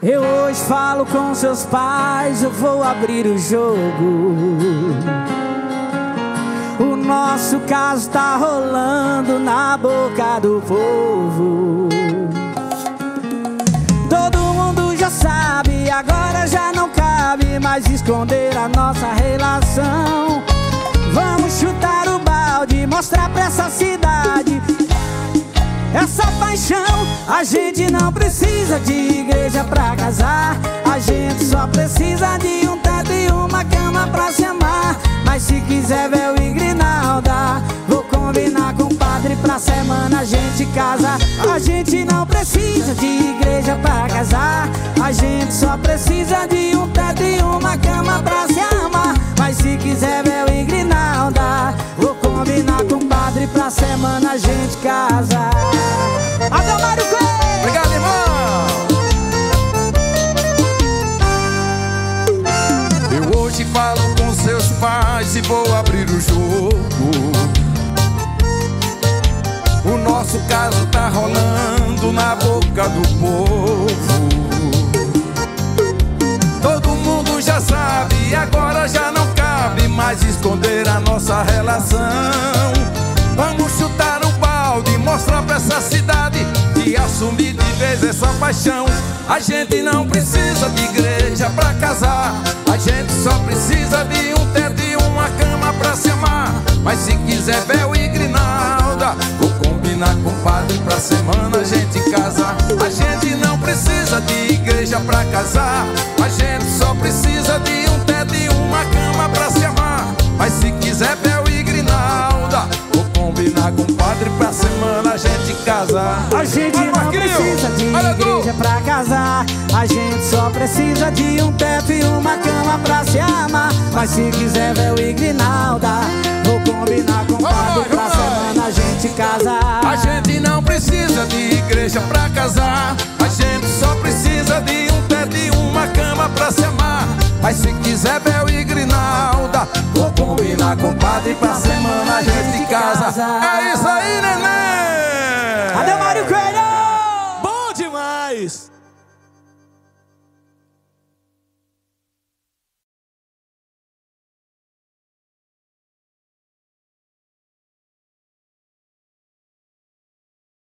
Eu hoje falo com seus pais, eu vou abrir o jogo. O nosso caso tá rolando na boca do povo. Todo mundo já sabe, agora já não cabe mais esconder a nossa relação. Vamos chutar o balde, mostrar pra essa cidade essa paixão. A gente não precisa de igreja pra casar. A gente só precisa de um teto e uma cama pra se amar. Mas se quiser véu e grinalda, vou combinar com o padre, pra semana a gente casa. A gente não precisa de igreja pra casar. A gente só precisa de um teto e uma cama pra se amar. Mas se quiser véu e grinalda, vou combinar com o padre, pra semana a gente casa. Adalmário Coelho! Obrigado, irmão! Eu hoje falo com seus pais e vou abrir o jogo. O nosso caso tá rolando na boca do povo. Todo mundo já sabe, agora já não cabe mais esconder a nossa relação. Vamos chutar o balde, mostrar pra essa cidade e assumir de vez essa paixão. A gente não precisa de igreja pra casar. A gente só precisa de um teto e uma cama pra se amar. Mas se quiser véu e grinalda, vou combinar com o padre, pra semana a gente casa. A gente não precisa de igreja pra casar. A gente só precisa de um teto e uma cama pra se amar. Mas se quiser véu e grinalda, vou combinar com o padre, pra semana a gente casa. A gente não precisa de igreja pra casar. A gente só precisa de um teto e uma cama pra se amar. Mas se quiser véu e grinalda, vou combinar com o padre, pra semana a gente casa. A gente não precisa de igreja pra casar. A gente só precisa de um teto e uma cama pra se amar. Mas se quiser véu e grinalda, vou combinar com o padre, pra semana a gente casa. É isso aí, neném!